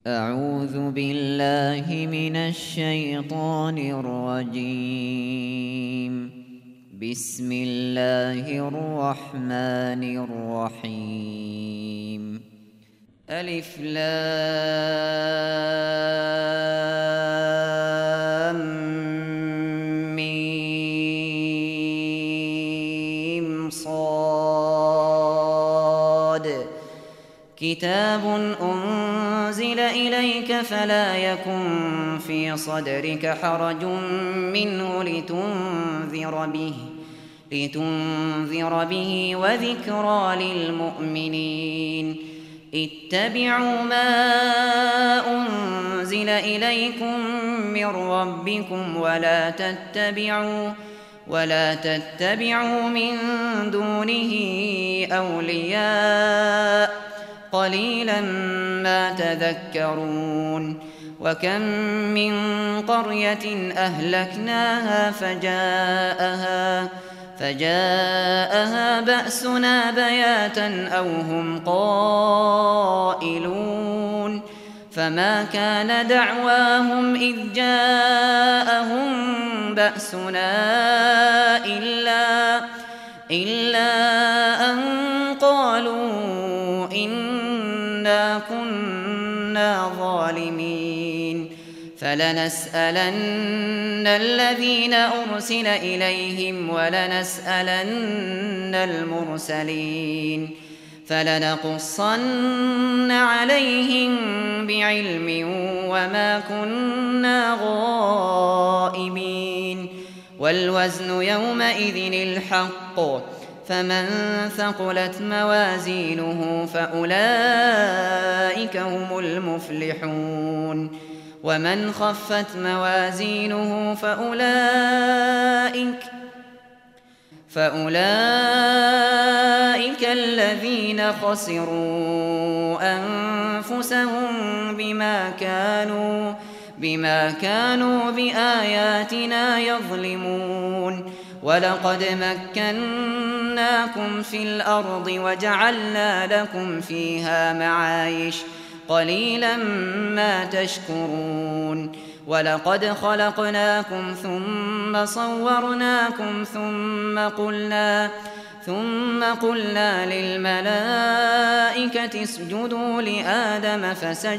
أعوذ بالله من الشيطان الرجيم. بسم الله الرحمن الرحيم. ألف لام ميم صاد. كتاب أنزل إليك فلا يكن في صدرك حرج منه لتنذر به وذكرى للمؤمنين. اتبعوا ما أنزل إليكم من ربكم ولا تتبعوا من دونه أولياء قليلا ما تذكرون. وكم من قرية أهلكناها فجاءها بأسنا بياتا أو هم قائلون. فما كان دعواهم إذ جاءهم بأسنا إلا أن قالوا إنا كنا ظالمين. فلنسألن الذين أرسل إليهم ولنسألن المرسلين. فلنقصن عليهم بعلم وما كنا غائبين. والوزن يومئذ الحق. فمن ثقلت موازينه فأولئك هم المفلحون. ومن خفت موازينه فأولئك الذين خسروا أنفسهم بما كانوا بآياتنا يظلمون. ولقد مكناكم في الأرض وجعلنا لكم فيها معايش قليلا ما تشكرون. ولقد خلقناكم ثم صورناكم ثم قلنا للملائكة اسجدوا لآدم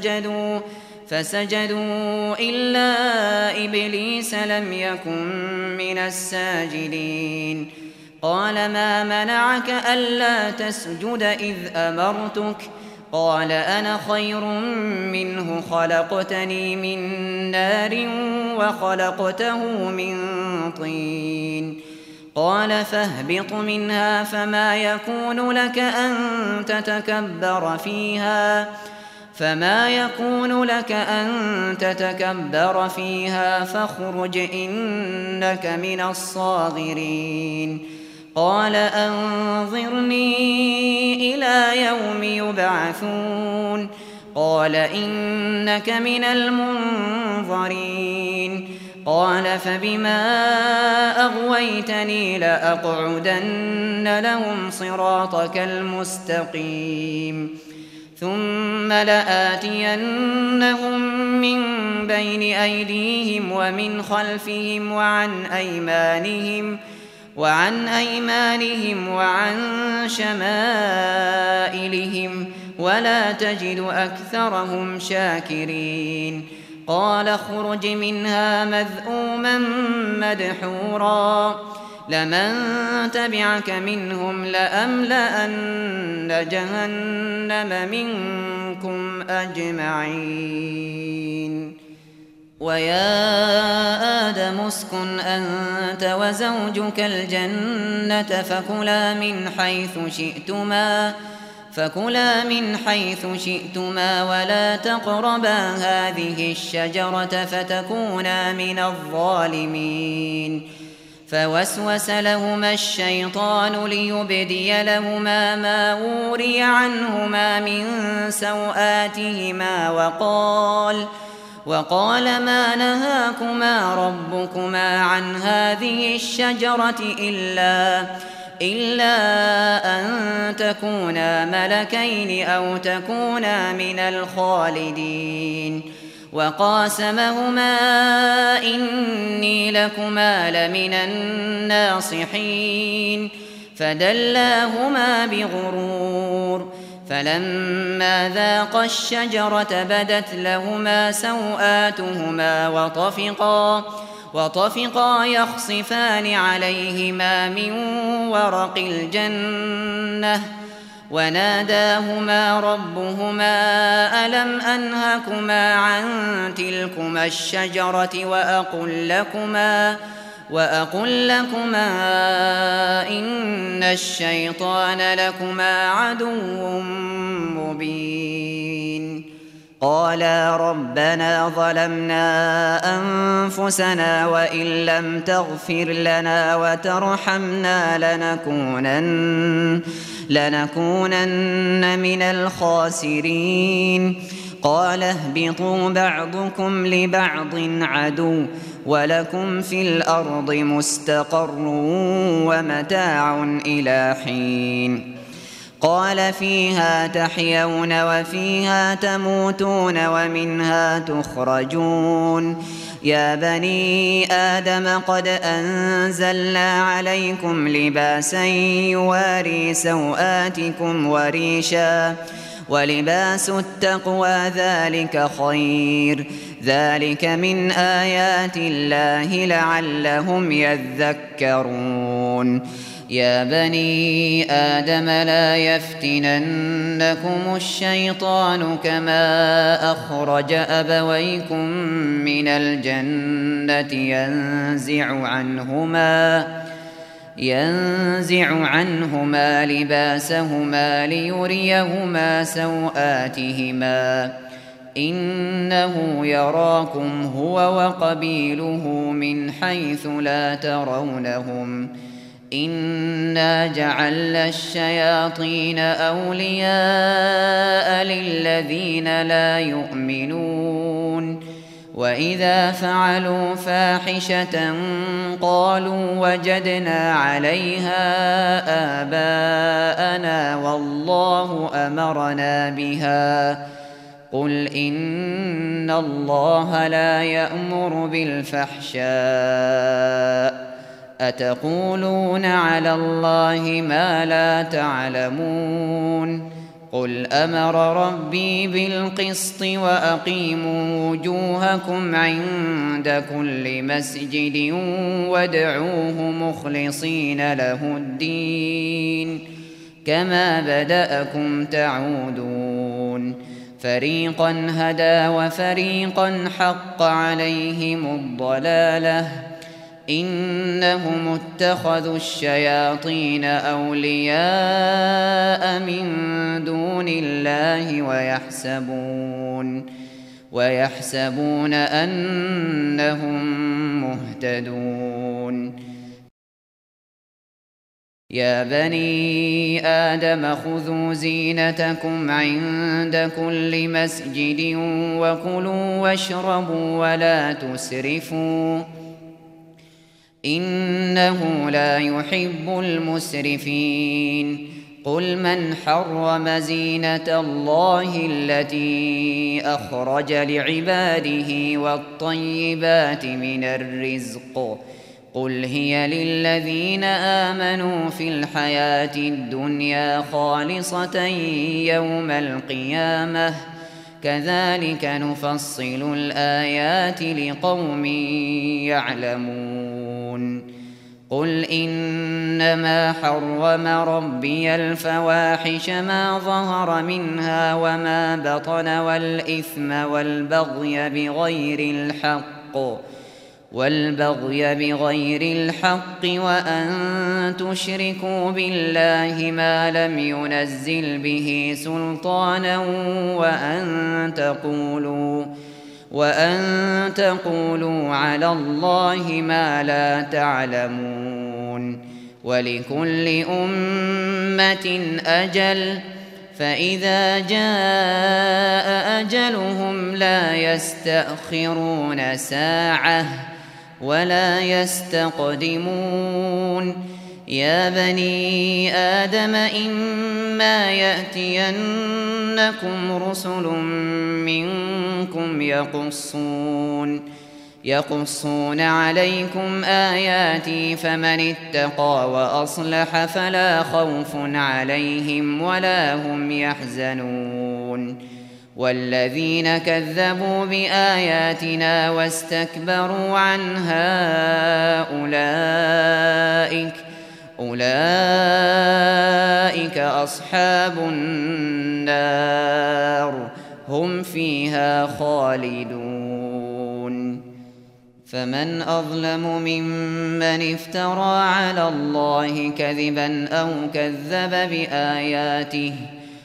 فسجدوا إلا إبليس لم يكن من الساجدين. قال ما منعك ألا تسجد إذ أمرتك؟ قال أنا خير منه خلقتني من نار وخلقته من طين. قال فاهبط منها فما يكون لك أن تتكبر فيها فاخرج إنك من الصاغرين. قال أنظرني إلى يوم يبعثون. قال إنك من المنظرين. قال فبما أغويتني لأقعدن لهم صراطك المستقيم. ثم لآتينهم من بين أيديهم ومن خلفهم وعن أيمانهم وعن شمائلهم ولا تجد أكثرهم شاكرين. قال اخرج منها مذءوما مدحورا لمن تبعك منهم لأملأن جهنم منكم أجمعين. ويا آدم اسكن أنت وزوجك الجنة فكلا من حيث شئتما ولا تقربا هذه الشجرة فتكونا من الظالمين. فوسوس لهما الشيطان ليبدي لهما ما وري عنهما من سوآتهما وقال ما نهاكما ربكما عن هذه الشجرة إلا أن تكونا ملكين أو تكونا من الخالدين وقاسمهما إني لكما لمن الناصحين فدلاهما بغرور فلما ذاقا الشجرة بدت لهما سوآتهما وطفقا يخصفان عليهما من ورق الجنة وناداهما ربهما ألم أنهكما عن تلكما الشجرة وأقل لكما إن الشيطان لكما عدو مبين قالا ربنا ظلمنا أنفسنا وإن لم تغفر لنا وترحمنا لنكونن من الخاسرين قال اهبطوا بعضكم لبعض عدو ولكم في الأرض مستقر ومتاع إلى حين قال فيها تحيون وفيها تموتون ومنها تخرجون يا بني آدم قد أنزلنا عليكم لباسا يواري سوآتكم وريشا ولباس التقوى ذلك خير ذلك من آيات الله لعلهم يذكرون يا بني آدم لا يفتننكم الشيطان كما أخرج أبويكم من الجنة ينزع عنهما لباسهما ليريهما سوآتهما إنه يراكم هو وقبيله من حيث لا ترونهم إنا جعلنا الشياطين أولياء للذين لا يؤمنون وإذا فعلوا فاحشة قالوا وجدنا عليها آباءنا والله أمرنا بها قل إن الله لا يأمر بالفحشاء أتقولون على الله ما لا تعلمون قل أمر ربي بالقسط وأقيموا وجوهكم عند كل مسجد وادعوه مخلصين له الدين كما بدأكم تعودون فريقا هدى وفريقا حق عليهم الضلالة إنهم اتخذوا الشياطين أولياء من دون الله ويحسبون أنهم مهتدون يا بني آدم خذوا زينتكم عند كل مسجد وكلوا واشربوا ولا تسرفوا إنه لا يحب المسرفين قل من حرم زينة الله التي أخرج لعباده والطيبات من الرزق قل هي للذين آمنوا في الحياة الدنيا خالصة يوم القيامة كذلك نفصل الآيات لقوم يعلمون قل إنما حرم ربي الفواحش ما ظهر منها وما بطن والإثم والبغي بغير الحق وأن تشركوا بالله ما لم ينزل به سلطانا وأن تقولوا على الله ما لا تعلمون ولكل أمة أجل فإذا جاء أجلهم لا يستأخرون ساعة ولا يستقدمون يا بني آدم إما يأتينكم رسل منكم يقصون عليكم آياتي فمن اتقى وأصلح فلا خوف عليهم ولا هم يحزنون والذين كذبوا بآياتنا واستكبروا عنها أولئك أصحاب النار هم فيها خالدون فمن أظلم ممن افترى على الله كذبا أو كذب بآياته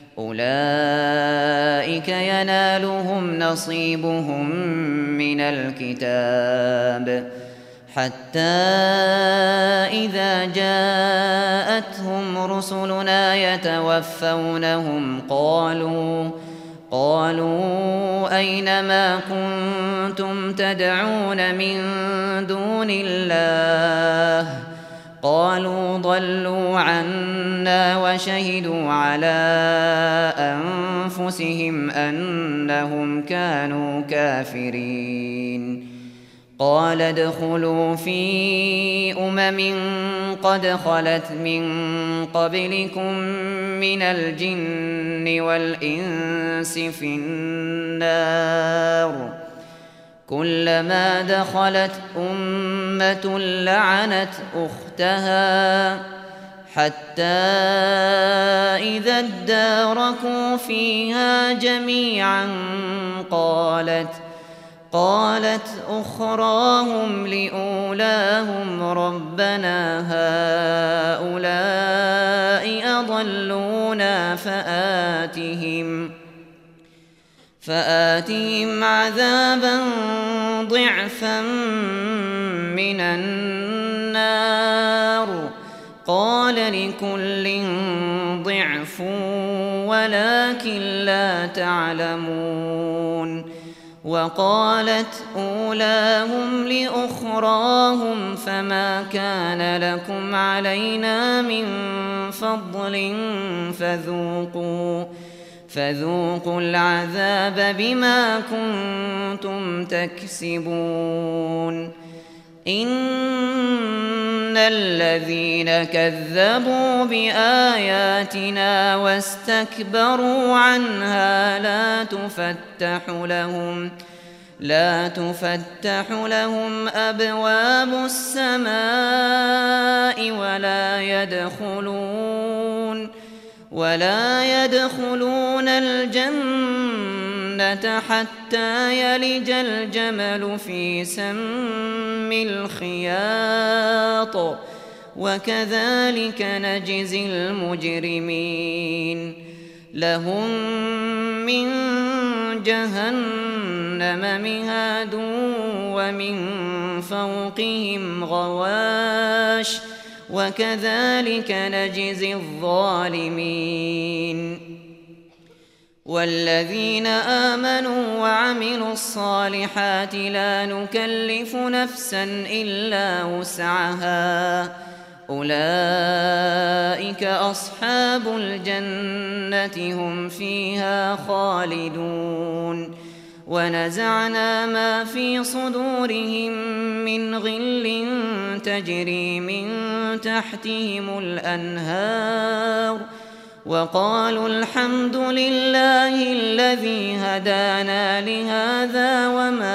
أولئك ينالهم نصيبهم من الكتاب حتى إذا جاءتهم رسلنا يتوفونهم قالوا أين ما كنتم تدعون من دون الله قالوا ضلوا عنا وشهدوا على أنفسهم أنهم كانوا كافرين قال ادخلوا في قد خلت من قبلكم من الجن والإنس في النار كلما دخلت أمة لعنت أختها حتى إذا اداركوا فيها جميعا قالت أخراهم لأولاهم ربنا هؤلاء أضلونا فآتهم عذابا ضعفا من النار قال لكل ضعف ولكن لا تعلمون وقالت أولاهم لأخراهم فما كان لكم علينا من فضل فذوقوا العذاب بما كنتم تكسبون إن الذين كذبوا بآياتنا واستكبروا عنها لا تفتح لهم أبواب السماء ولا يدخلون الجنة حتى يلج الجمل في سم الخياط وكذلك نجزي المجرمين لهم من جهنم مهاد ومن فوقهم غواش وكذلك نجزي الظالمين والذين آمنوا وعملوا الصالحات لا نكلف نفسا إلا وسعها أولئك أصحاب الجنة هم فيها خالدون ونزعنا ما في صدورهم من غل تجري من تحتهم الأنهار وقالوا الحمد لله الذي هدانا لهذا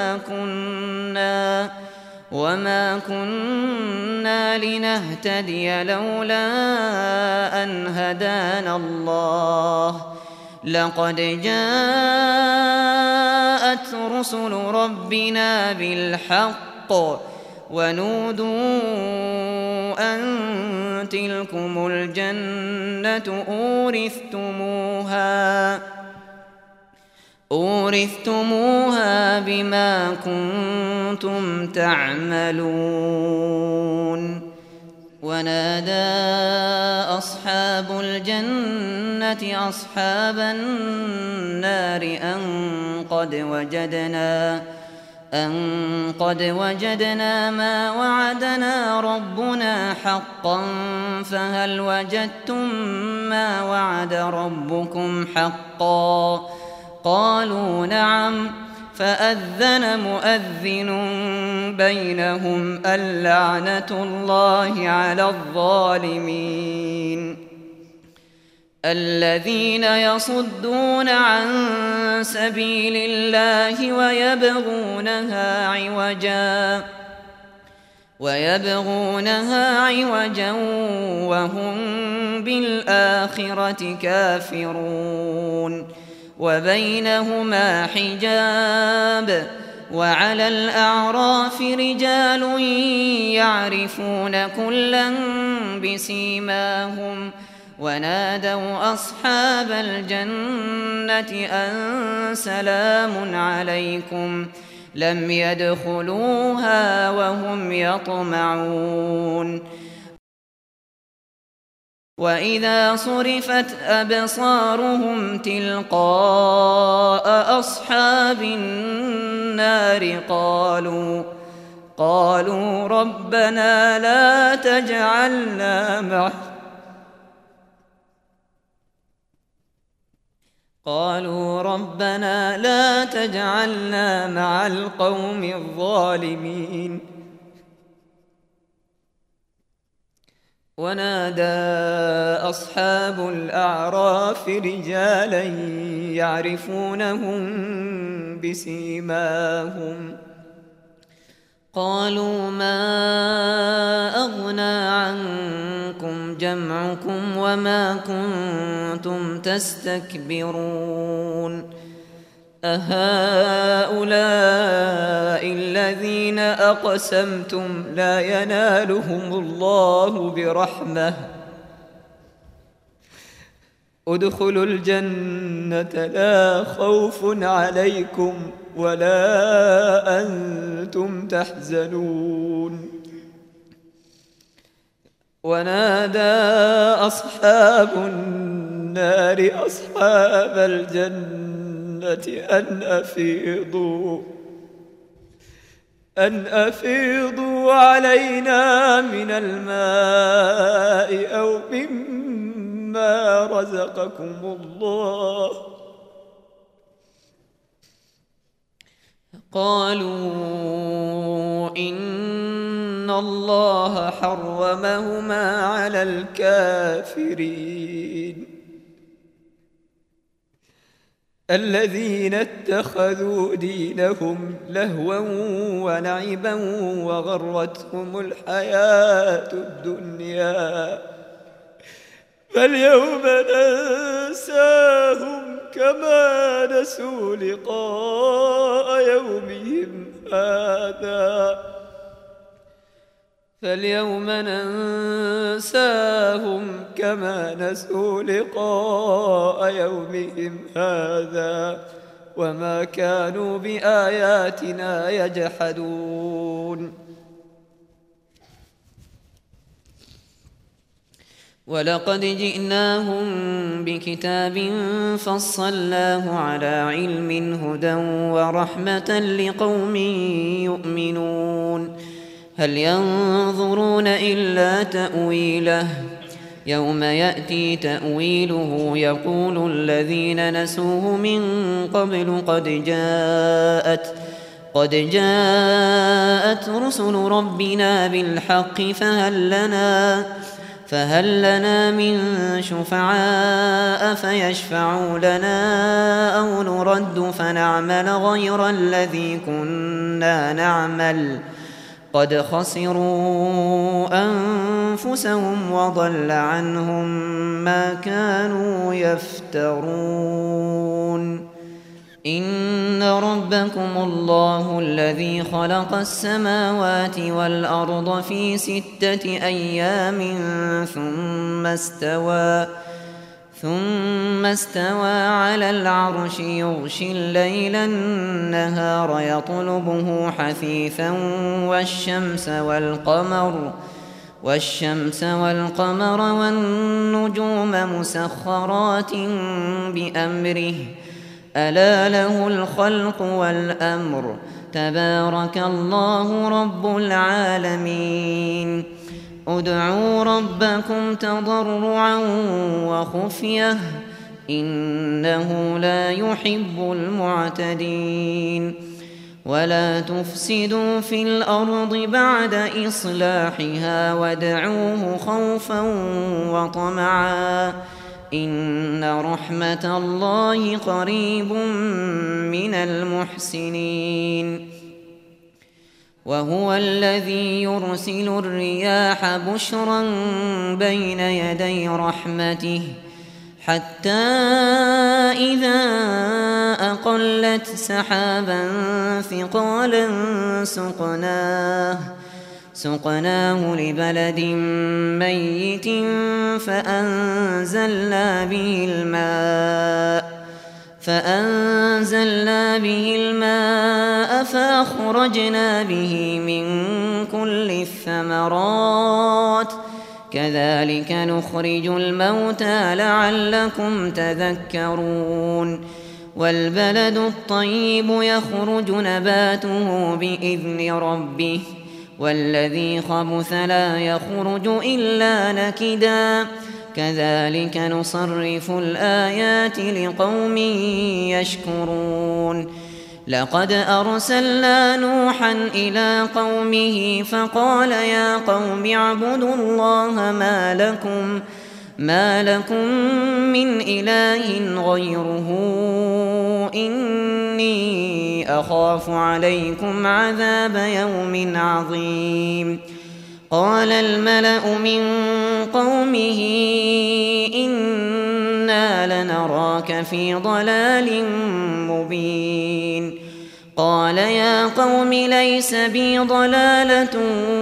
وما كنا لنهتدي لولا أن هدانا الله لقد جاءت رسل ربنا بالحق ونودوا أن تلكم الجنة أورثتموها بما كنتم تعملون ونادى أصحاب الجنة أصحاب النار أن قد وجدنا ما وعدنا ربنا حقا فهل وجدتم ما وعد ربكم حقا؟ قالوا نعم. فأذن مؤذن بينهم اللعنة الله على الظالمين. الذين يصدون عن سبيل الله ويبغونها عوجا وهم بالآخرة كافرون. وبينهما حجاب. وعلى الأعراف رجال يعرفون كلا بسيماهم ونادوا أصحاب الجنة أن سلام عليكم لم يدخلوها وهم يطمعون. وإذا صرفت أبصارهم تلقاء أصحاب النار قالوا ربنا لا تجعلنا مع القوم الظالمين. ونادى أصحاب الأعراف رجالا يعرفونهم بسيماهم قالوا ما أغنى عنكم جمعكم وما كنتم تستكبرون أهؤلاء الذين أقسمتم لا ينالهم الله برحمة ادخلوا الجنة لا خوف عليكم ولا أنتم تحزنون. ونادى أصحاب النار أصحاب الجنة أن أفيضوا علينا من الماء أو مما رزقكم الله. قالوا إن الله حرمهما على الكافرين الذين اتخذوا دينهم لهوا ولعبا وغرتهم الحياة الدنيا فاليوم ننساهم كما نسوا لقاء يومهم هذا وما كانوا بآياتنا يجحدون. ولقد جئناهم بكتاب فصلناه على علم هدى ورحمة لقوم يؤمنون. هل ينظرون إلا تأويله يوم يأتي تأويله يقول الذين نسوه من قبل قد جاءت رسل ربنا بالحق فهل لنا من شفعاء فيشفعوا لنا أو نرد فنعمل غير الذي كنا نعمل قد خسروا أنفسهم وضل عنهم ما كانوا يفترون. إن ربكم الله الذي خلق السماوات والأرض في 6 أيام ثم استوى على العرش يغشي الليل النهار يطلبه حثيثا والشمس والقمر والنجوم مسخرات بأمره ألا له الخلق والأمر تبارك الله رب العالمين ادعوا ربكم تضرعا وخفية إنه لا يحب المعتدين ولا تفسدوا في الأرض بعد إصلاحها وادعوه خوفا وطمعا إن رحمة الله قريب من المحسنين وهو الذي يرسل الرياح بشرا بين يدي رحمته حتى إذا أقلت سحابا ثقالا سقناه لبلد ميت فأنزلنا به الماء فأخرجنا به من كل الثمرات كذلك نخرج الموتى لعلكم تذكرون والبلد الطيب يخرج نباته بإذن ربه والذي خبث لا يخرج إلا نكدا كذلك نصرف الآيات لقوم يشكرون لقد أرسلنا نوحا إلى قومه فقال يا قوم اعبدوا الله ما لكم من إله غيره إني أخاف عليكم عذاب يوم عظيم قال الملأ من قومه إنا لنراك في ضلال مبين قال يا قوم ليس بي ضلالة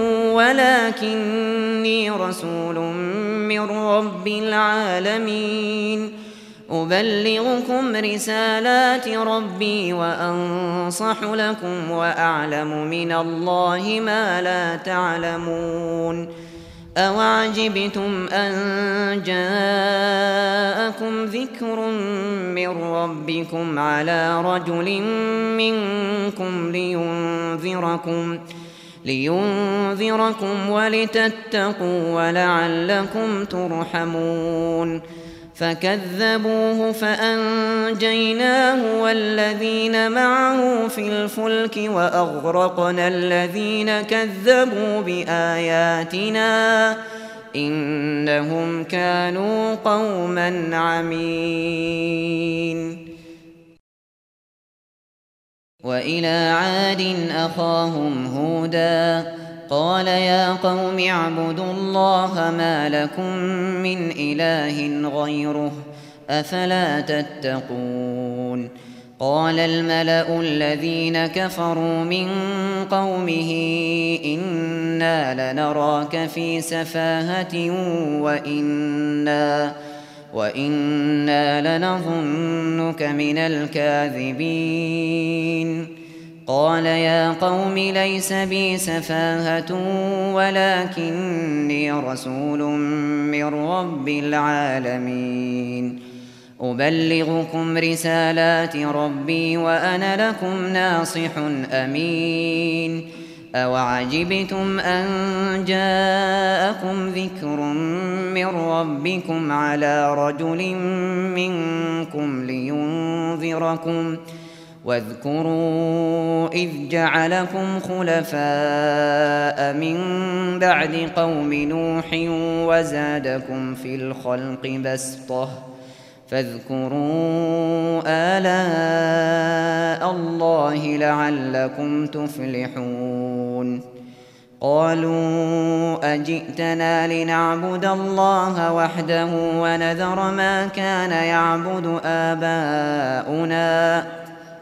ولكني رسول من رب العالمين أبلغكم رسالات ربي وأنصح لكم وأعلم من الله ما لا تعلمون أوعجبتم أن جاءكم ذكر من ربكم على رجل منكم لينذركم ولتتقوا ولعلكم ترحمون فكذبوه فأنجيناه والذين معه في الفلك وأغرقنا الذين كذبوا بآياتنا إنهم كانوا قوما عمين وإلى عاد أخاهم هودا قال يا قوم اعبدوا الله ما لكم من إله غيره أفلا تتقون قال الملأ الذين كفروا من قومه إنا لنراك في سفاهة وإنا لنظنك من الكاذبين قال يا قوم ليس بي سفاهة ولكني رسول من رب العالمين أبلغكم رسالات ربي وأنا لكم ناصح أمين أوعجبتم أن جاءكم ذكر من ربكم على رجل منكم لينذركم واذكروا إذ جعلكم خلفاء من بعد قوم نوح وزادكم في الخلق بسطة فاذكروا آلاء الله لعلكم تفلحون قالوا أجئتنا لنعبد الله وحده ونذر ما كان يعبد آباؤنا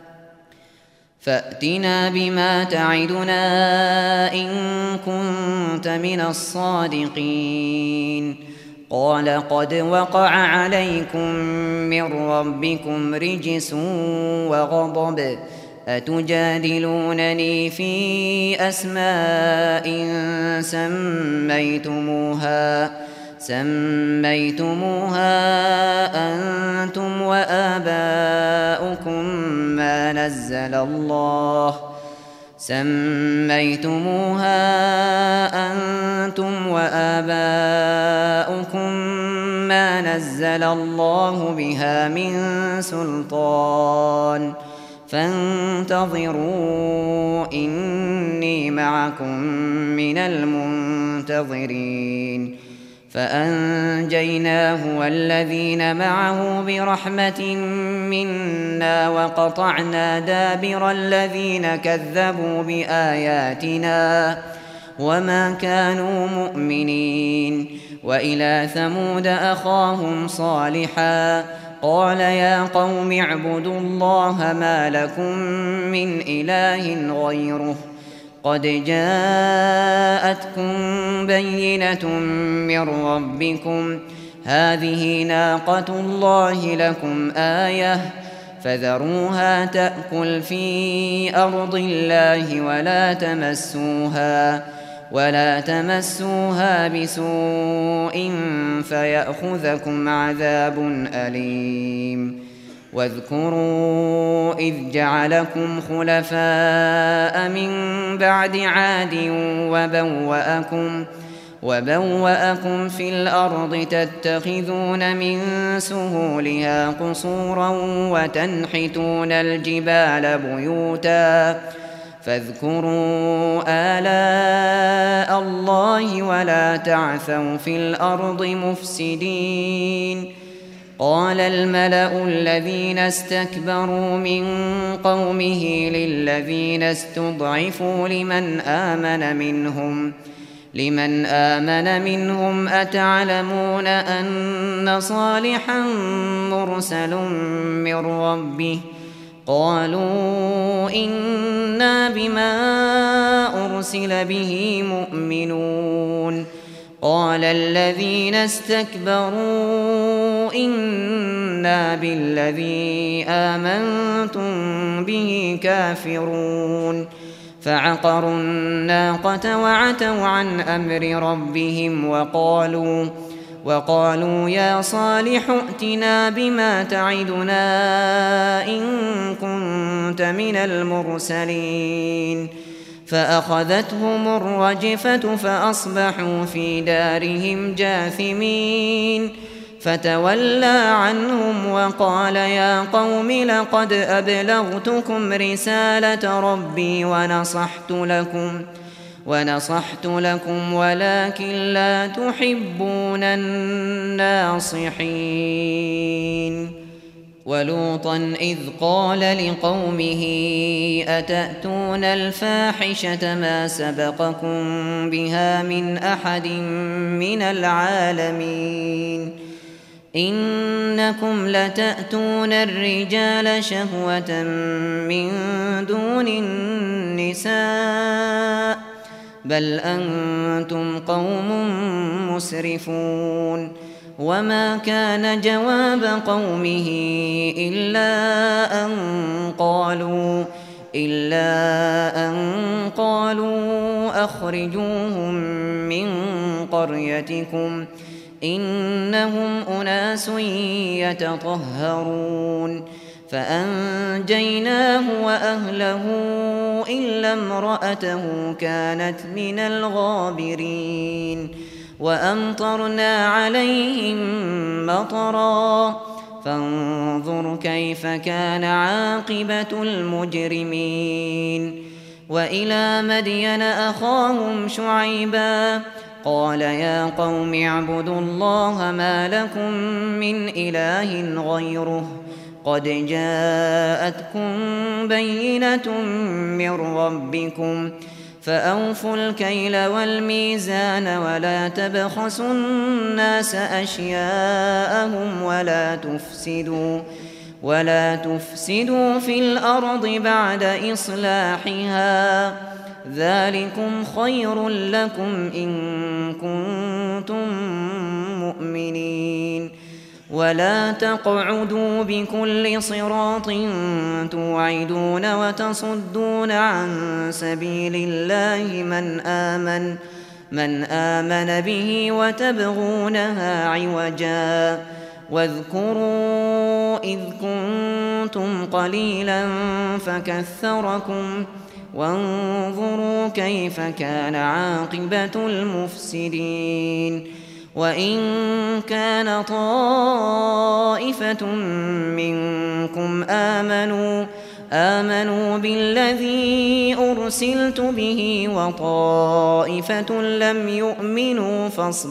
فأتنا بما تعدنا إن كنت من الصادقين قال قد وقع عليكم من ربكم رجس وغضب أتجادلونني سميتموها أنتم وآباؤكم ما نزل الله بها من سلطان فانتظروا إني معكم من المنتظرين فأنجيناه والذين معه برحمة منا وقطعنا دابر الذين كذبوا بآياتنا وما كانوا مؤمنين. وإلى ثمود أخاهم صالحا قال يا قوم اعبدوا الله ما لكم من إله غيره قد جاءتكم بينة من ربكم هذه ناقة الله لكم آية فذروها تأكل في أرض الله ولا تمسوها بسوء فيأخذكم عذاب أليم. واذكروا إذ جعلكم خلفاء من بعد عاد وبوأكم في الأرض تتخذون من سهولها قصورا وتنحتون الجبال بيوتا فاذكروا آلاء الله ولا تعثوا في الأرض مفسدين. قال الملأ الذين استكبروا من قومه للذين استضعفوا لمن آمن منهم أتعلمون أن صالحا مرسل من ربه قالوا إنا بما أرسل به مؤمنون. قال الذين استكبروا إنا بالذي آمنتم به كافرون فعقروا الناقة وعتوا عن أمر ربهم وقالوا يا صالح ائتنا بما تعدنا إن كنت من المرسلين. فأخذتهم الرجفة فأصبحوا في دارهم جاثمين فتولى عنهم وقال يا قوم لقد أبلغتكم رسالة ربي ونصحت لكم ولكن لا تحبون الناصحين. ولوطا إذ قال لقومه أتأتون الفاحشة ما سبقكم بها من أحد من العالمين إنكم لتأتون الرجال شهوة من دون النساء بل أنتم قوم مسرفون. وما كان جواب قومه إلا أن قالوا أخرجوهم من قريتكم إنهم أناس يتطهرون. فأنجيناه وأهله إلا امرأته كانت من الغابرين. وأمطرنا عليهم مطرا فانظر كيف كان عاقبة المجرمين. وإلى مدين أخاهم شعيبا قال يا قوم اعبدوا الله ما لكم من إله غيره قد جاءتكم بينة من ربكم فأوفوا الكيل والميزان ولا تبخسوا الناس أشياءهم ولا تفسدوا في الأرض بعد إصلاحها ذلكم خير لكم إن كنتم مؤمنين. ولا تقعدوا بكل صراط توعدون وتصدون عن سبيل الله من آمن به وتبغونها عوجا واذكروا إذ كنتم قليلا فكثركم وانظروا كيف كان عاقبة المفسدين وإن كان طائفة منكم آمنوا بالذي أرسلت به وطائفة لم يؤمنوا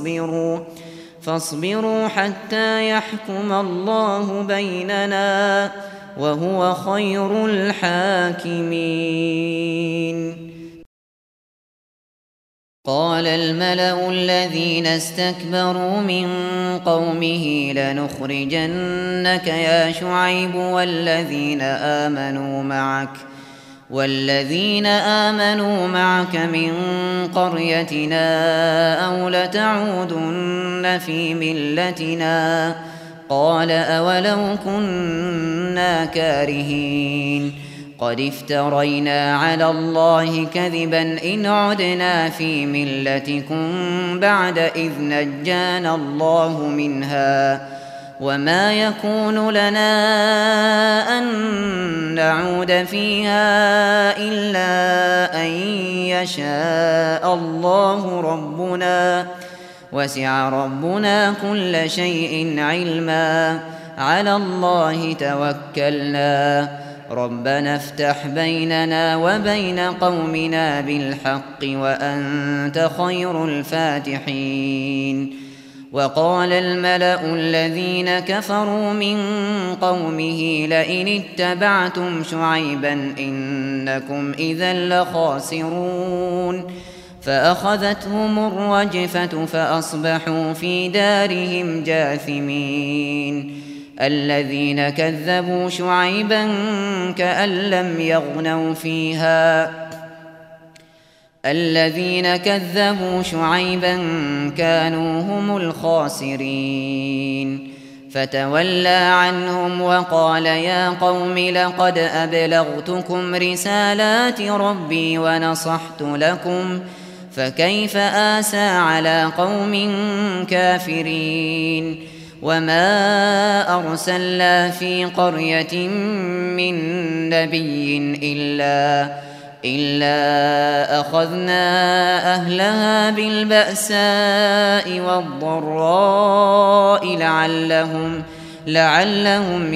فاصبروا حتى يحكم الله بيننا وهو خير الحاكمين. قال الملأ الذين استكبروا من قومه لنخرجنك يا شعيب والذين آمنوا معك من قريتنا أو لتعودن في ملتنا قال أولو كنا كارهين قد افترينا على الله كذبا إن عدنا في ملتكم بعد إذ نجانا الله منها وما يكون لنا أن نعود فيها إلا أن يشاء الله ربنا وسع ربنا كل شيء علما على الله توكلنا ربنا افتح بيننا وبين قومنا بالحق وأنت خير الفاتحين. وقال الملأ الذين كفروا من قومه لئن اتبعتم شعيبا إنكم إذا لخاسرون فأخذتهم الرجفة فأصبحوا في دارهم جاثمين. الذين كذبوا شعيبا كأن لم يغنوا فيها الذين كذبوا شعيبا كانوا هم الخاسرين. فتولى عنهم وقال يا قوم لقد أبلغتكم رسالات ربي ونصحت لكم فكيف آسى على قوم كافرين. وما أرسلنا في قرية من نبي إلا أخذنا أهلها بالبأساء والضراء لعلهم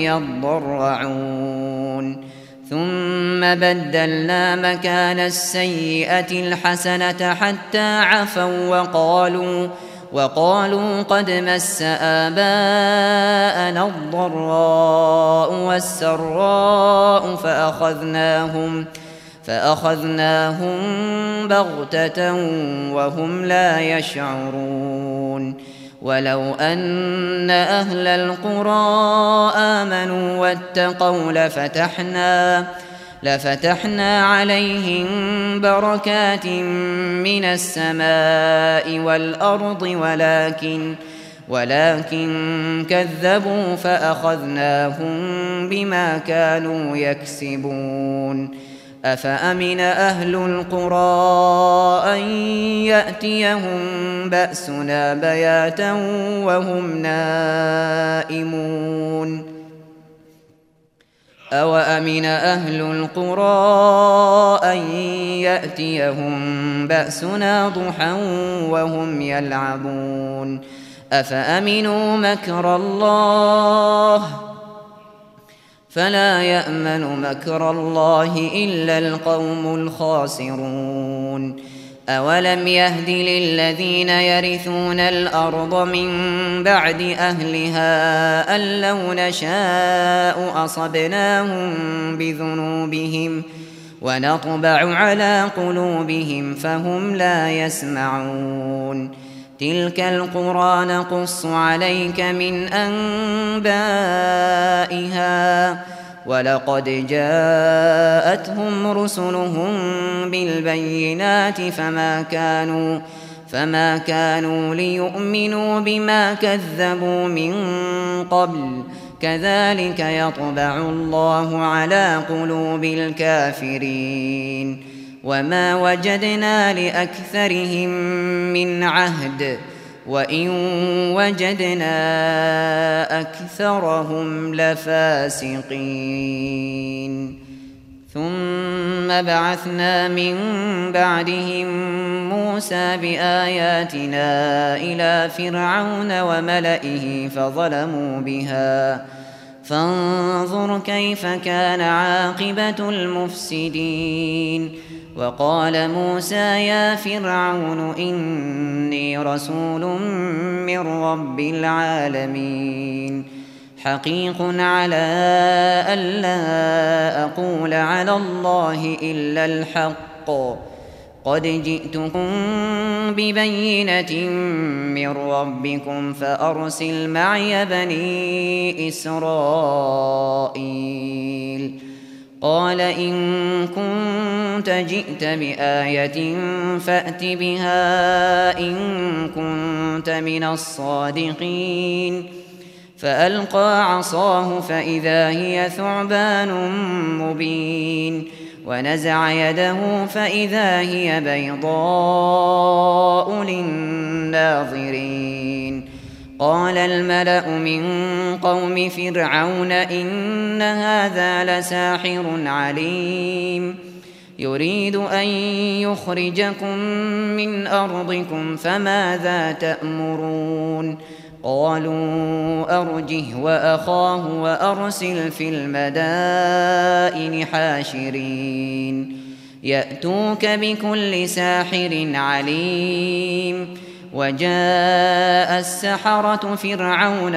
يضرعون ثم بدلنا مكان السيئة الحسنة حتى عفوا وقالوا قد مس آباءنا الضراء والسراء فأخذناهم بغتة وهم لا يشعرون. ولو أن أهل القرى آمنوا واتقوا لفتحنا عليهم بركات من السماء والأرض ولكن كذبوا فأخذناهم بما كانوا يكسبون. أفأمن أهل القرى أن يأتيهم بأسنا بياتا وهم نائمون أوأمن أهل القرى أن يأتيهم بأسنا ضحى وهم يلعبون أفأمنوا مكر الله فلا يأمن مكر الله إلا القوم الخاسرون. أولم يهد للذين يرثون الأرض من بعد أهلها أن لو نشاء أصبناهم بذنوبهم ونطبع على قلوبهم فهم لا يسمعون. تلك القرى نقص عليك من أنبائها ولقد جاءتهم رسلهم بالبينات فما كانوا ليؤمنوا بما كذبوا من قبل كذلك يطبع الله على قلوب الكافرين. وما وجدنا لأكثرهم من عهد وإن وجدنا أكثرهم لفاسقين ثم بعثنا من بعدهم موسى بآياتنا إلى فرعون وملئه فظلموا بها فانظر كيف كان عاقبة المفسدين وقال موسى يا فرعون إني رسول من رب العالمين حقيق على ألا أقول على الله إلا الحق قد جئتكم ببينة من ربكم فأرسل معي بني إسرائيل قال إن كنت جئت بآية فأت بها إن كنت من الصادقين فألقى عصاه فإذا هي ثعبان مبين ونزع يده فإذا هي بيضاء للناظرين قال الملأ من قوم فرعون إن هذا لساحر عليم يريد أن يخرجكم من أرضكم فماذا تأمرون قالوا أرجه وأخاه وأرسل في المدائن حاشرين يأتوك بكل ساحر عليم وجاء السحرة فرعون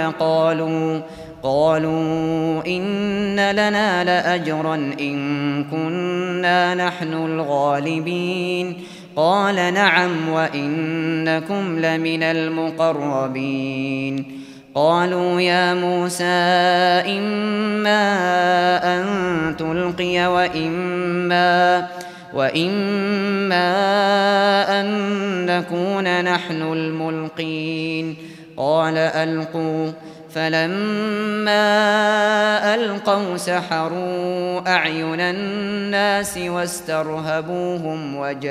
قالوا إن لنا لأجرا إن كنا نحن الغالبين قال نعم وإنكم لمن المقربين قالوا يا موسى إما أن تلقي وإما أن نكون نحن الملقين قال ألقوا فلما ألقوا سحروا أعين الناس واسترهبوهم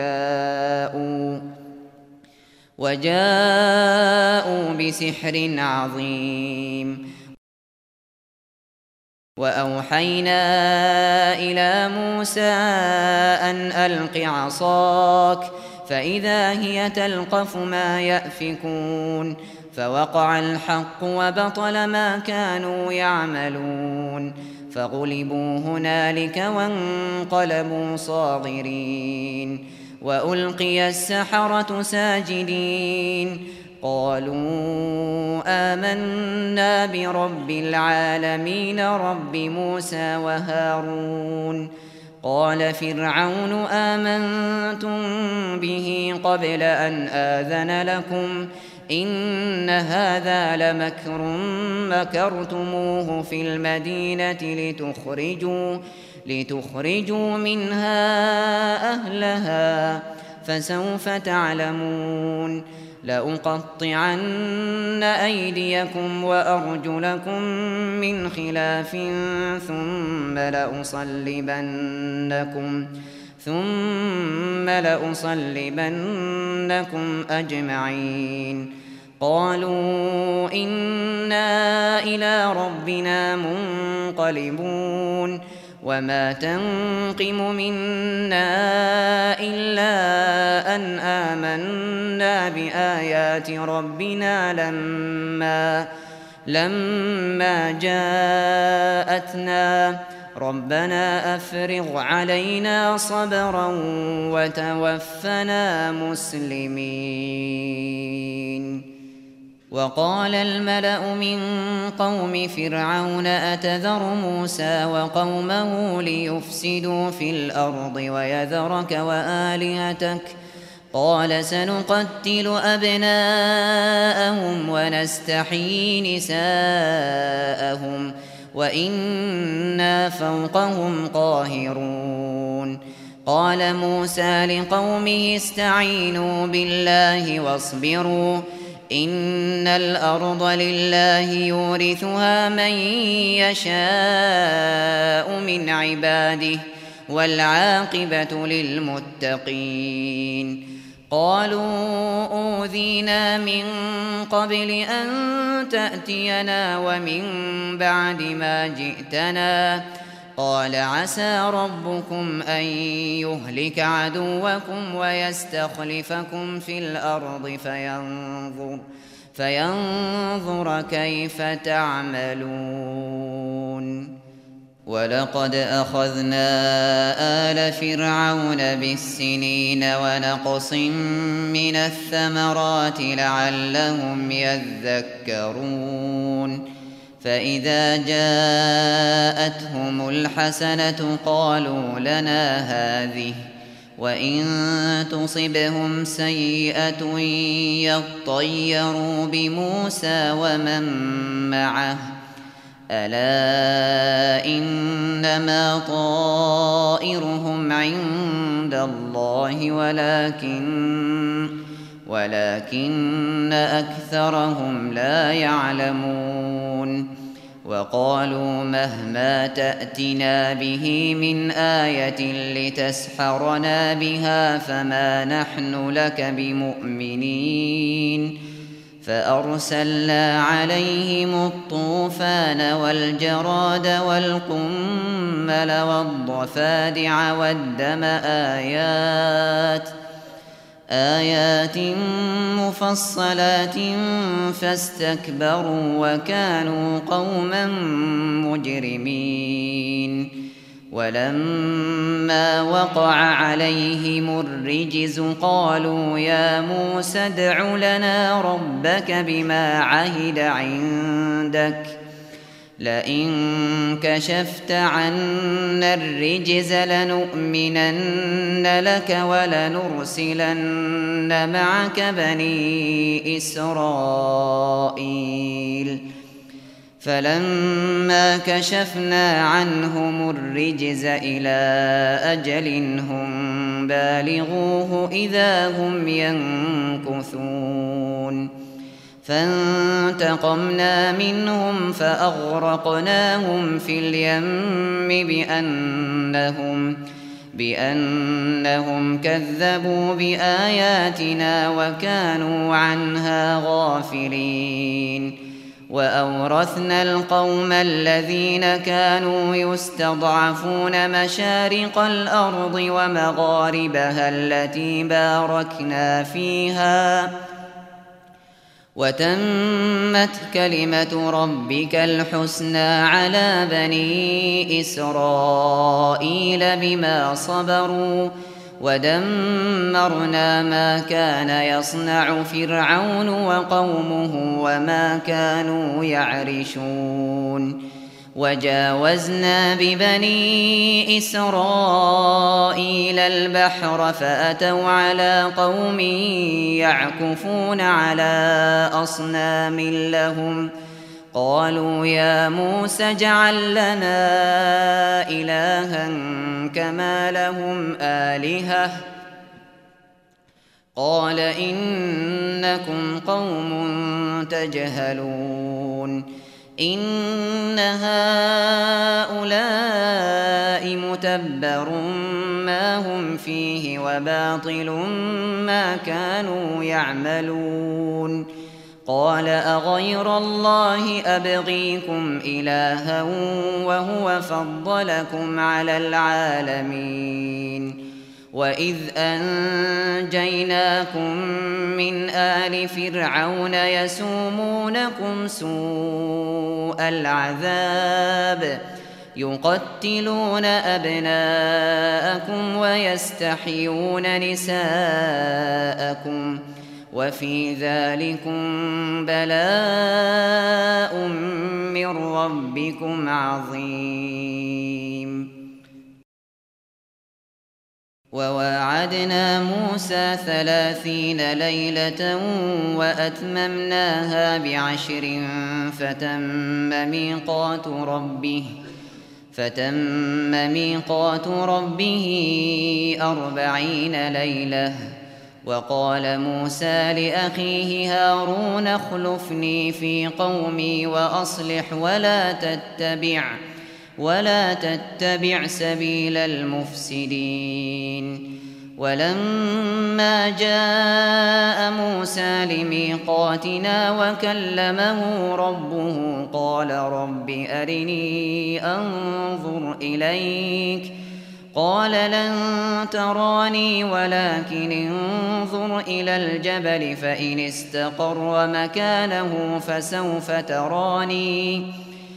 وجاءوا بسحر عظيم وأوحينا إلى موسى أن ألق عصاك فإذا هي تلقف ما يأفكون فوقع الحق وبطل ما كانوا يعملون فغلبوا هنالك وانقلبوا صاغرين وألقي السحرة ساجدين قالوا آمنا برب العالمين رب موسى وهارون قال فرعون آمنتم به قبل أن آذن لكم إن هذا لمكر مكرتموه في المدينة لتخرجوا منها أهلها فسوف تعلمون لأقطعن أيديكم وأرجلكم من خلاف ثم لأصلبنكم أجمعين قالوا إنا إلى ربنا منقلبون وما تنقم منا إلا أن آمنا بآيات ربنا لما جاءتنا ربنا أفرغ علينا صبرا وتوفنا مسلمين وقال الملأ من قوم فرعون أتذر موسى وقومه ليفسدوا في الأرض ويذرك وآلهتك قال سنقتل أبناءهم ونستحيي نساءهم وإنا فوقهم قاهرون قال موسى لقومه استعينوا بالله واصبروا إن الأرض لله يورثها من يشاء من عباده والعاقبة للمتقين. قالوا أوذينا من قبل أن تأتينا ومن بعد ما جئتنا، قال عسى ربكم أن يهلك عدوكم ويستخلفكم في الأرض فينظر كيف تعملون. ولقد أخذنا آل فرعون بالسنين ونقص من الثمرات لعلهم يذكرون. فإذا جاءتهم الحسنة قالوا لنا هذه، وإن تصبهم سيئة يطيروا بموسى ومن معه، ألا إنما طائرهم عند الله ولكن أكثرهم لا يعلمون. وقالوا مهما تأتنا به من آية لتسحرنا بها فما نحن لك بمؤمنين. فأرسلنا عليهم الطوفان والجراد والقمل والضفادع والدم آيات مفصلات فاستكبروا وكانوا قوما مجرمين. ولما وقع عليهم الرجز قالوا يا موسى ادع لنا ربك بما عهد عندك لئن كشفت عنا الرجز لنؤمنن لك ولنرسلن معك بني إسرائيل. فلما كشفنا عنهم الرجز إلى أجل هم بالغوه إذا هم ينكثون. فانتقمنا منهم فأغرقناهم في اليم بأنهم كذبوا بآياتنا وكانوا عنها غافلين. وأورثنا القوم الذين كانوا يستضعفون مشارق الأرض ومغاربها التي باركنا فيها، وتمت كلمة ربك الحسنى على بني إسرائيل بما صبروا، ودمرنا ما كان يصنع فرعون وقومه وما كانوا يعرشون. وجاوزنا ببني إسرائيل البحر فأتوا على قوم يعكفون على أصنام لهم قالوا يا موسى اجعل لنا إلها كما لهم آلهة قال إنكم قوم تجهلون. إن هؤلاء متبر ما هم فيه وباطل ما كانوا يعملون. قال أغير الله أبغيكم إلها وهو فضلكم على العالمين. وإذ أنجيناكم من آل فرعون يسومونكم سوء العذاب يقتلون أبناءكم ويستحيون نساءكم وفي ذلكم بلاء من ربكم عظيم. وواعدنا موسى 30 ليلة وأتممناها ب10 فتم ميقات ربه 40 ليلة. وقال موسى لأخيه هارون اخلفني في قومي وأصلح ولا تتبع سبيل المفسدين. ولما جاء موسى لميقاتنا وكلمه ربه قال رب أرني أنظر إليك قال لن تراني ولكن انظر إلى الجبل فإن استقر مكانه فسوف تراني.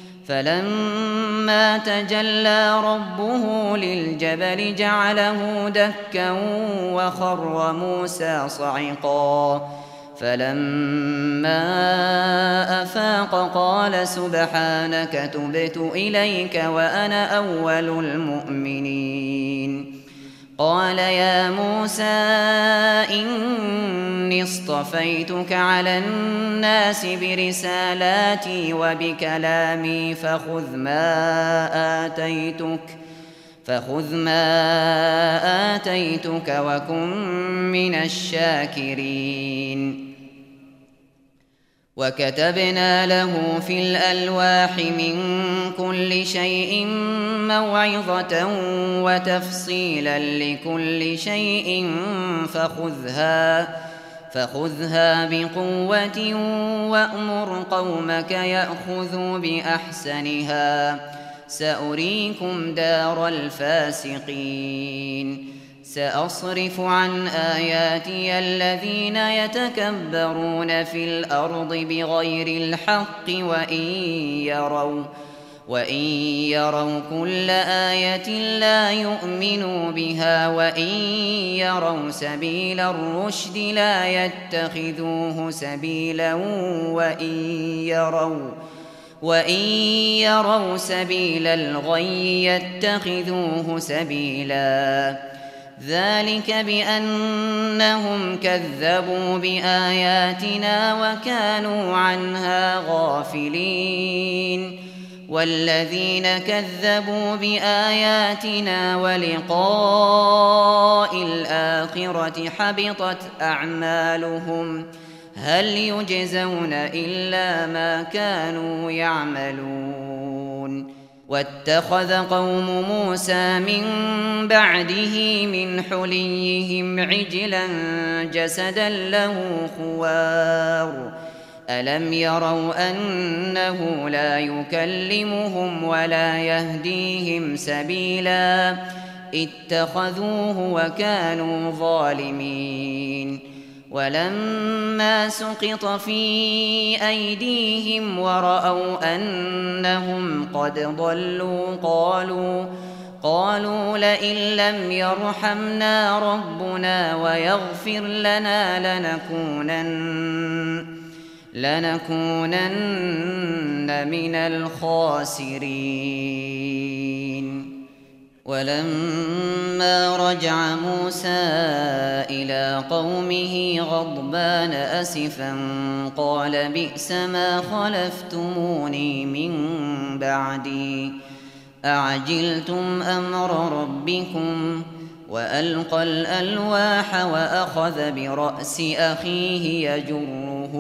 فلما تجلى ربه للجبل جعله دكا وخر موسى صعقا. فلما أفاق قال سبحانك تبت إليك وأنا أول المؤمنين. قال يا موسى إني اصطفيتك على الناس برسالاتي وبكلامي فخذ ما آتيتك وكن من الشاكرين. وكتبنا له في الألواح من كل شيء موعظة وتفصيلا لكل شيء فخذها بقوة وأمر قومك يأخذوا بأحسنها سأريكم دار الفاسقين. سأصرف عن آياتي الذين يتكبرون في الأرض بغير الحق وإن يروا كل آية لا يؤمنوا بها وإن يروا سبيل الرشد لا يتخذوه سبيلا وإن يروا سبيل الغي يتخذوه سبيلا. ذلك بأنهم كذبوا بآياتنا وكانوا عنها غافلين. والذين كذبوا بآياتنا ولقاء الآخرة حبطت أعمالهم هل يجزون إلا ما كانوا يعملون. واتخذ قوم موسى من بعده من حليهم عجلا جسدا له خوار ألم يروا أنه لا يكلمهم ولا يهديهم سبيلا اتخذوه وكانوا ظالمين. ولما سقط في أيديهم ورأوا أنهم قد ضلوا قالوا لئن لم يرحمنا ربنا ويغفر لنا لنكونن من الخاسرين. ولما رجع موسى إلى قومه غضبان أسفا قال بئس ما خلفتموني من بعدي أعجلتم أمر ربكم وألقى الألواح وأخذ برأس أخيه يجره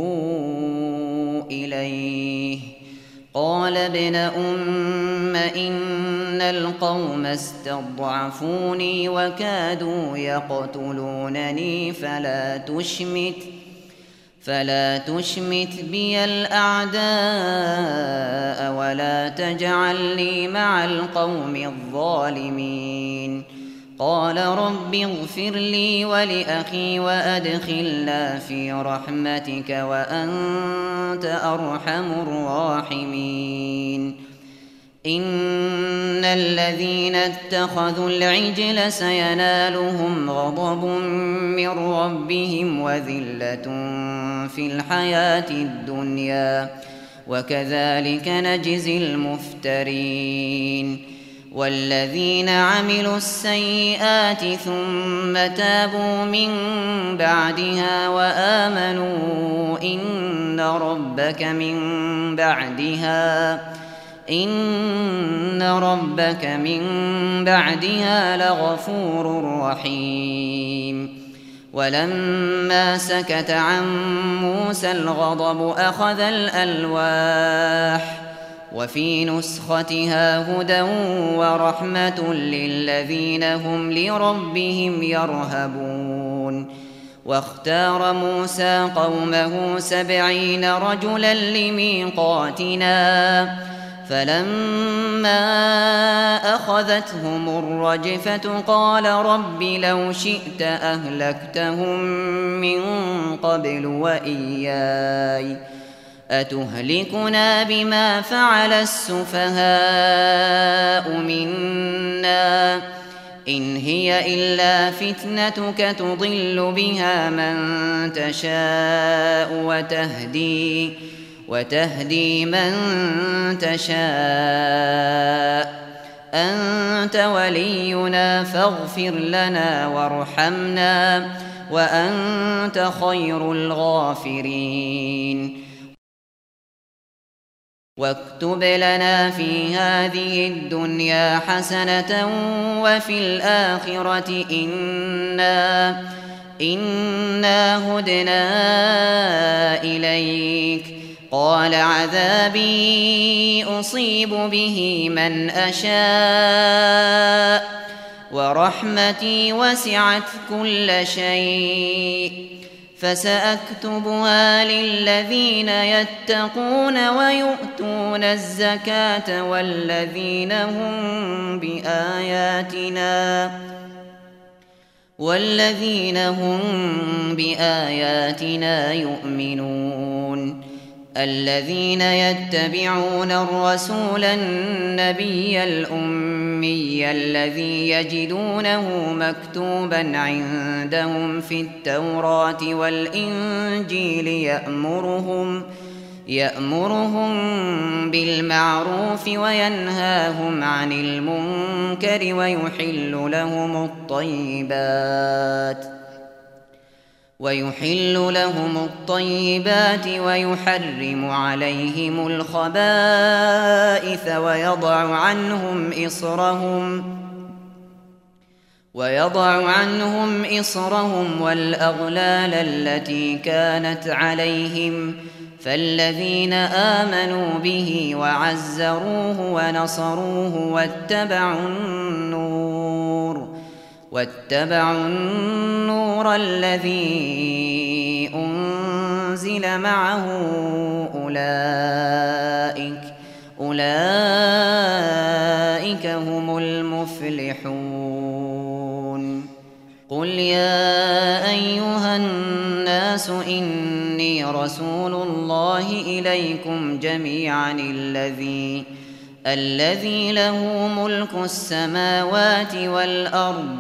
إليه قال ابن أم إن القوم استضعفوني وكادوا يقتلونني فلا تشمت بي الأعداء ولا تجعلني مع القوم الظالمين. قال رب اغفر لي ولأخي وأدخلنا في رحمتك وأنت أرحم الراحمين. إن الذين اتخذوا العجل سينالهم غضب من ربهم وذلة في الحياة الدنيا وكذلك نجزي المفترين. والذين عملوا السيئات ثم تابوا من بعدها وآمنوا إن ربك من بعدها لغفور رحيم. ولما سكت عن موسى الغضب أخذ الألواح وفي نسختها هدى ورحمة للذين هم لربهم يرهبون. واختار موسى قومه 70 رجلا لميقاتنا، فلما أخذتهم الرجفة قال رب لو شئت أهلكتهم من قبل وإياي أتهلكنا بما فعل السفهاء منا إن هي إلا فتنتك تضل بها من تشاء وتهدي من تشاء أنت ولينا فاغفر لنا وارحمنا وأنت خير الغافرين. واكتب لنا في هذه الدنيا حسنة وفي الآخرة إنا هدنا إليك. قال عذابي أصيب به من أشاء ورحمتي وسعت كل شيء فسأكتبها للذين يتقون ويؤتون الزكاة والذين هم بآياتنا يؤمنون. الذين يتبعون الرسول النبي الأمي الذي يجدونه مكتوبا عندهم في التوراة والإنجيل يأمرهم بالمعروف وينهاهم عن المنكر ويحل لهم الطيبات ويحرم عليهم الخبائث ويضع عنهم إصرهم والأغلال التي كانت عليهم. فالذين آمنوا به وعزروه ونصروه واتبعوا النور الذي أنزل معه أولئك هم المفلحون. قل يا أيها الناس إني رسول الله إليكم جميعا الذي له ملك السماوات والأرض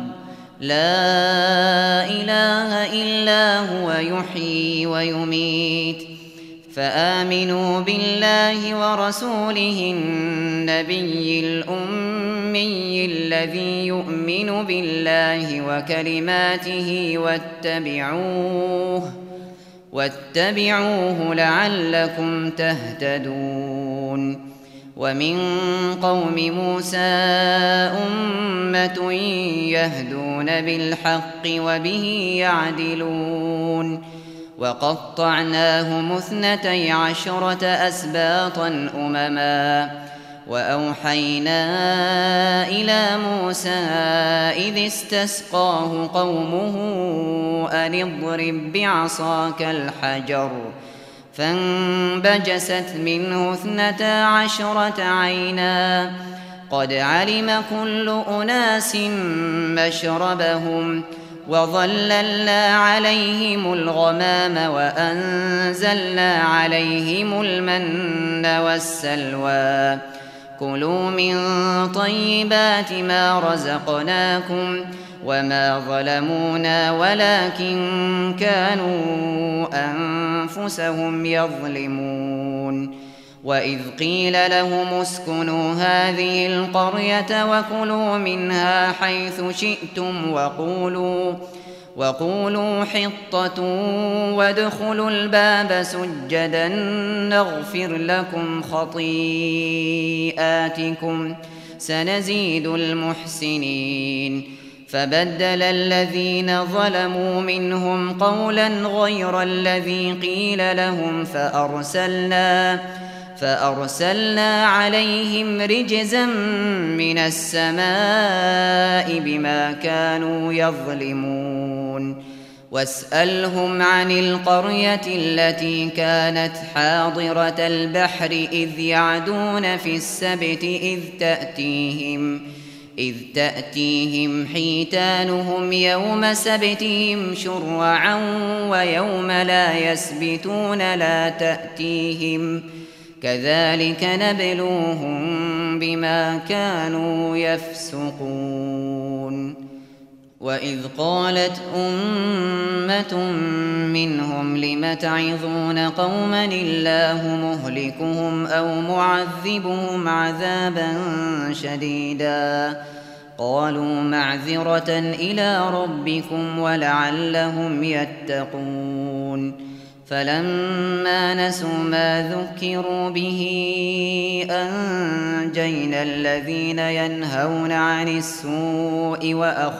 لا إله إلا هو يحيي ويميت. فآمنوا بالله ورسوله النبي الأمي الذي يؤمن بالله وكلماته واتبعوه لعلكم تهتدون. ومن قوم موسى أمة يهدون بالحق وبه يعدلون. وقطعناهم 12 أسباطا أمما. وأوحينا إلى موسى إذ استسقاه قومه أن اضرب بعصاك الحجر فانبجست منه 12 عينا قد علم كل أناس مشربهم وظللنا عليهم الغمام وأنزلنا عليهم المن والسلوى كلوا من طيبات ما رزقناكم وما ظلمونا ولكن كانوا أنفسهم يظلمون. وإذ قيل لهم اسكنوا هذه القرية وكلوا منها حيث شئتم وقولوا حطة وادخلوا الباب سجدا نغفر لكم خطيئاتكم سنزيد المحسنين. فبدل الذين ظلموا منهم قولا غير الذي قيل لهم فأرسلنا عليهم رجزا من السماء بما كانوا يظلمون واسألهم عن القرية التي كانت حاضرة البحر إذ يعدون في السبت إذ تأتيهم حيتانهم يوم سبتهم شرعا ويوم لا يسبتون لا تأتيهم كذلك نبلوهم بما كانوا يفسقون وإذ قالت أمة منهم لم تعظون قوما الله مهلكهم أو معذبهم عذابا شديدا قالوا معذرة إلى ربكم ولعلهم يتقون فلما نسوا ما ذكروا به أنجينا الذين ينهون عن السوء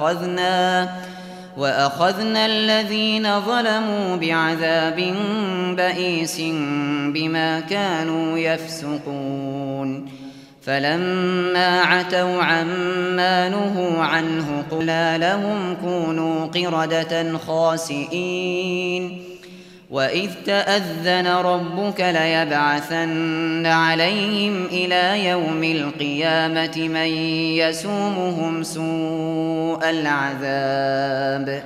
وأخذنا الذين ظلموا بعذاب بئيس بما كانوا يفسقون فلما عتوا عما نهوا عنه قلنا لهم كونوا قردة خاسئين وإذ تأذن ربك ليبعثن عليهم إلى يوم القيامة من يسومهم سوء العذاب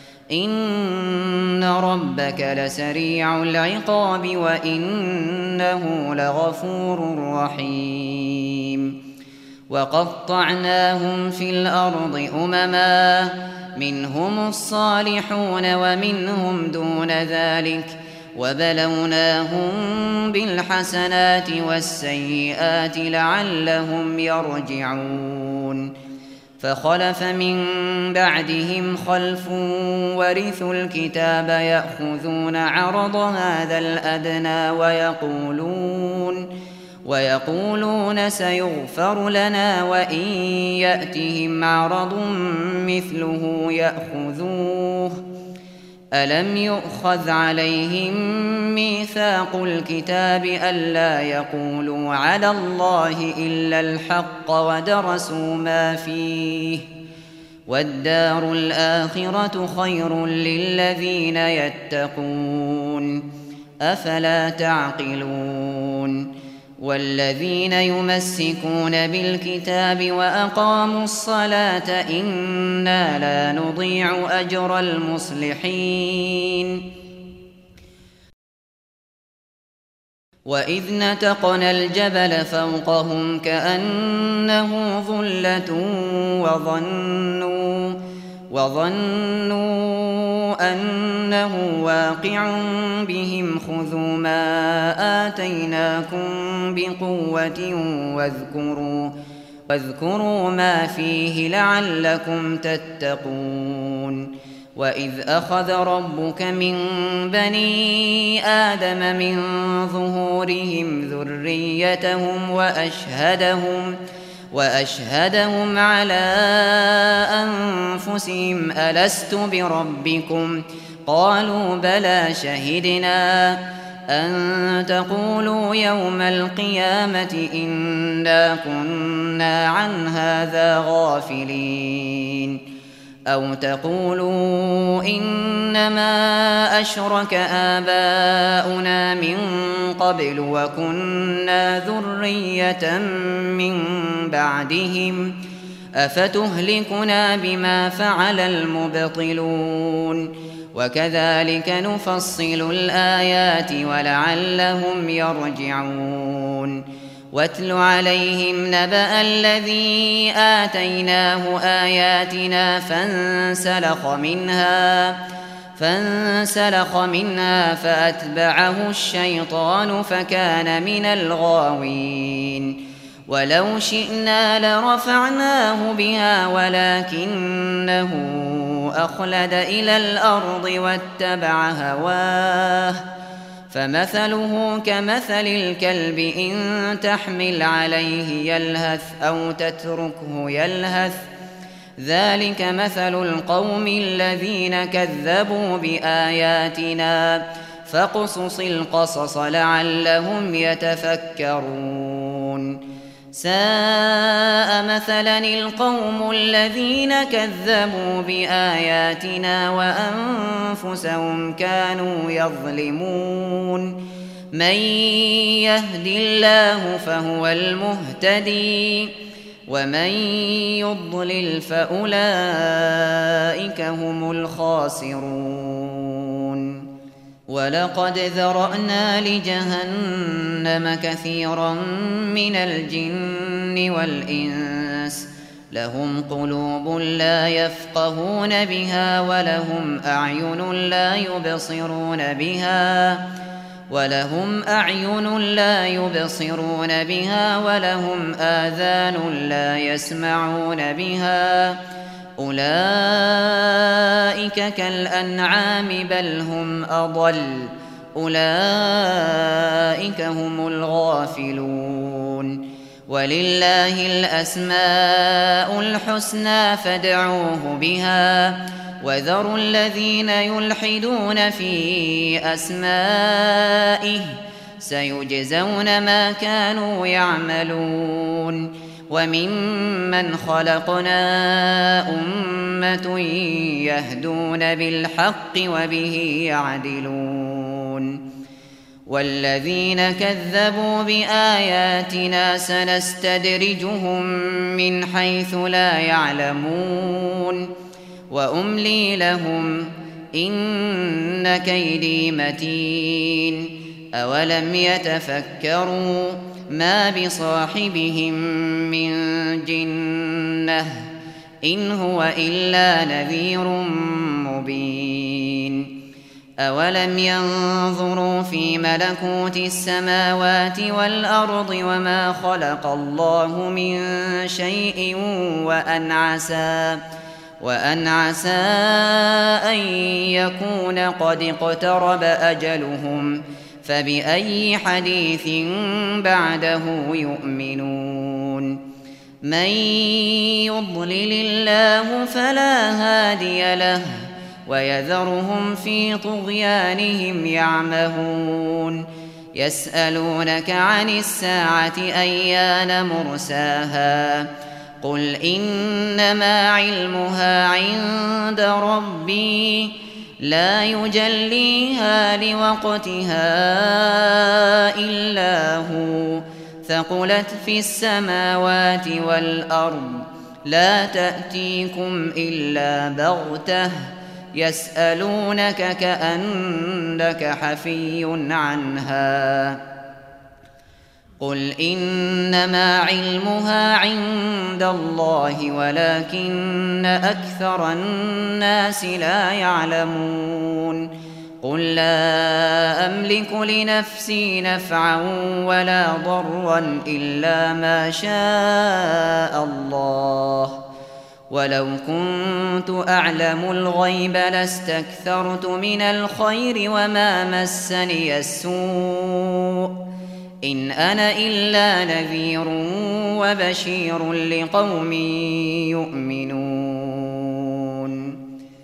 إن ربك لسريع العقاب وإنه لغفور رحيم وقطعناهم في الأرض أمما منهم الصالحون ومنهم دون ذلك وبلوناهم بالحسنات والسيئات لعلهم يرجعون فخلف من بعدهم خلف ورثوا الكتاب يأخذون عرض هذا الأدنى ويقولون سيغفر لنا وإن يأتهم عرض مثله يأخذوه ألم يؤخذ عليهم ميثاق الكتاب ألا يقولوا على الله إلا الحق ودرسوا ما فيه والدار الآخرة خير للذين يتقون أفلا تعقلون والذين يمسكون بالكتاب وأقاموا الصلاة إنا لا نضيع أجر المصلحين وإذ نتقنا الجبل فوقهم كأنه ظلة وظنوا أنه واقع بهم خذوا ما آتيناكم بقوة واذكروا ما فيه لعلكم تتقون وإذ أخذ ربك من بني آدم من ظهورهم ذريتهم وأشهدهم على أنفسهم ألست بربكم قالوا بلى شهدنا أن تقولوا يوم القيامة إنا كنا عن هذا غافلين أو تقولوا إنما أشرك آباؤنا من قبل وكنا ذرية من بعدهم أفتهلكنا بما فعل المبطلون وكذلك نفصل الآيات ولعلهم يرجعون واتل عليهم نبأ الذي آتيناه آياتنا فانسلخ منها فأتبعه الشيطان فكان من الغاوين ولو شئنا لرفعناه بها ولكنه أخلد إلى الأرض واتبع هواه فمثله كمثل الكلب إن تحمل عليه يلهث أو تتركه يلهث ذلك مثل القوم الذين كذبوا بآياتنا فاقصص القصص لعلهم يتفكرون ساء مثلا القوم الذين كذبوا بآياتنا وأنفسهم كانوا يظلمون من يهد الله فهو المهتدي ومن يضلل فأولئك هم الخاسرون ولقد ذرأنا لجهنم كثيرا من الجن والإنس لهم قلوب لا يفقهون بها ولهم أعين لا يبصرون بها ولهم آذان لا يسمعون بها أولئك كالأنعام بل هم أضل أولئك هم الغافلون ولله الأسماء الحسنى فادعوه بها وذروا الذين يلحدون في أسمائه سيجزون ما كانوا يعملون وممن خلقنا أمة يهدون بالحق وبه يعدلون والذين كذبوا بآياتنا سنستدرجهم من حيث لا يعلمون وأملي لهم إن كيدي متين أولم يتفكروا ما بصاحبهم من جنة إن هو إلا نذير مبين أولم ينظروا في ملكوت السماوات والأرض وما خلق الله من شيء وأن عسى أن يكون قد اقترب أجلهم فبأي حديث بعده يؤمنون من يضلل الله فلا هادي له ويذرهم في طغيانهم يعمهون يسألونك عن الساعة أيان مرساها قل إنما علمها عند ربي لا يجليها لوقتها إلا هو ثقلت في السماوات والأرض لا تأتيكم إلا بغتة يسألونك كأنك حفي عنها قل إنما علمها عند الله ولكن أكثر الناس لا يعلمون قل لا أملك لنفسي نفعا ولا ضرا إلا ما شاء الله ولو كنت أعلم الغيب لاستكثرت من الخير وما مسني السوء إن أنا إلا نذير وبشير لقوم يؤمنون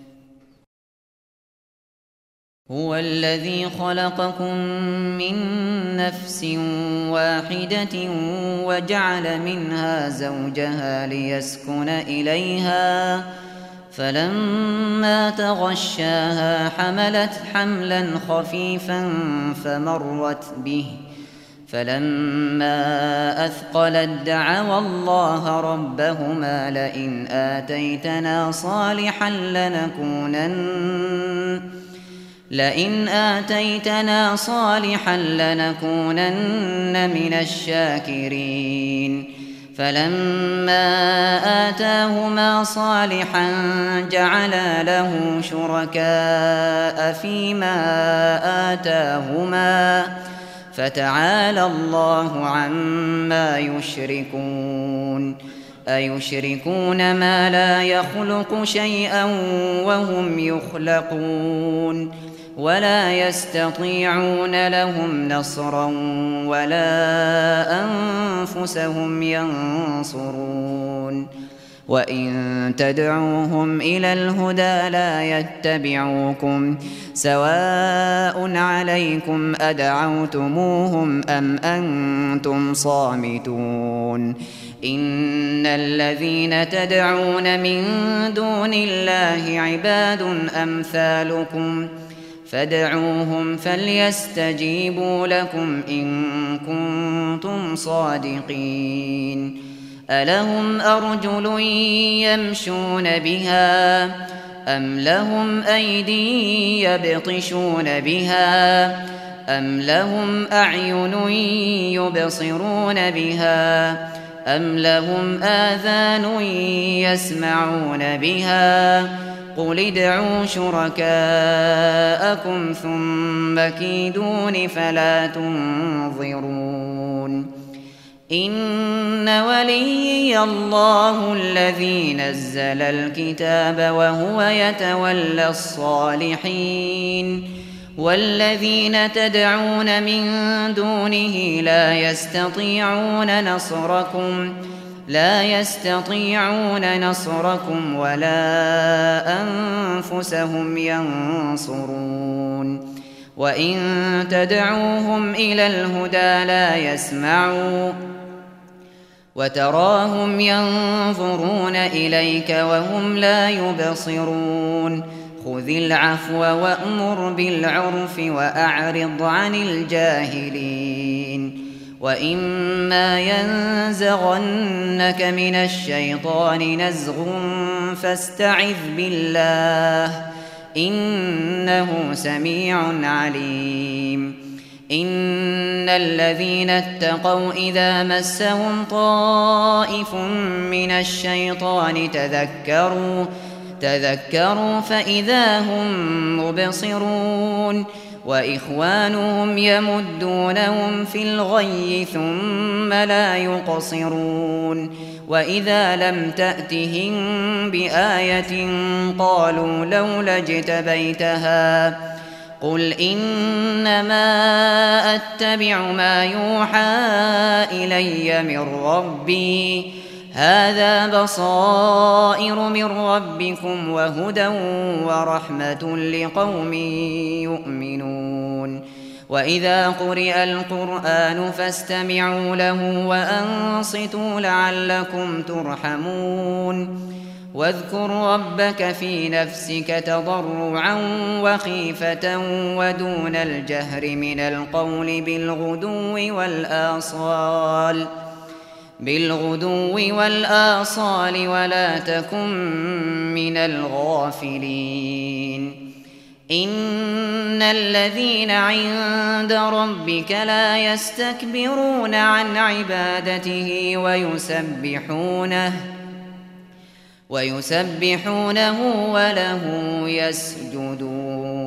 هو الذي خلقكم من نفس واحدة وجعل منها زوجها ليسكن إليها فلما تغشاها حملت حملا خفيفا فمرت به فلما أثقلت دعوا الله ربهما لئن آتيتنا صالحا لنكونن من الشاكرين فلما آتاهما صالحا جعلا له شركاء فيما آتاهما فتعالى الله عما يشركون أيشركون ما لا يخلق شيئا وهم يخلقون ولا يستطيعون لهم نصرا ولا أنفسهم ينصرون وإن تدعوهم إلى الهدى لا يتبعوكم سواء عليكم أدعوتموهم أم أنتم صامتون إن الذين تدعون من دون الله عباد أمثالكم فادعوهم فليستجيبوا لكم إن كنتم صادقين ألهم أرجل يمشون بها أم لهم أيدي يبطشون بها أم لهم أعين يبصرون بها أم لهم آذان يسمعون بها قل ادعوا شركاءكم ثم كيدون فلا تنظرون إن وليي الله الذي نزل الكتاب وهو يتولى الصالحين والذين تدعون من دونه لا يستطيعون نصركم ولا أنفسهم ينصرون وإن تدعوهم إلى الهدى لا يسمعوا وتراهم ينظرون إليك وهم لا يبصرون خذ العفو وأمر بالعرف وأعرض عن الجاهلين وإما ينزغنك من الشيطان نزغ فاستعذ بالله إنه سميع عليم إن الذين اتقوا إذا مسهم طائف من الشيطان تذكروا فإذا هم مبصرون وإخوانهم يمدونهم في الغي ثم لا يقصرون وإذا لم تأتهم بآية قالوا لولا اجتبيتها قل إنما أتبع ما يوحى إلي من ربي هذا بصائر من ربكم وهدى ورحمة لقوم يؤمنون وإذا قرئ القرآن فاستمعوا له وأنصتوا لعلكم ترحمون واذكر ربك في نفسك تضرعا وخيفة ودون الجهر من القول بالغدو والآصال ولا تكن من الغافلين إن الذين عند ربك لا يستكبرون عن عبادته ويسبحونه وله يسجدون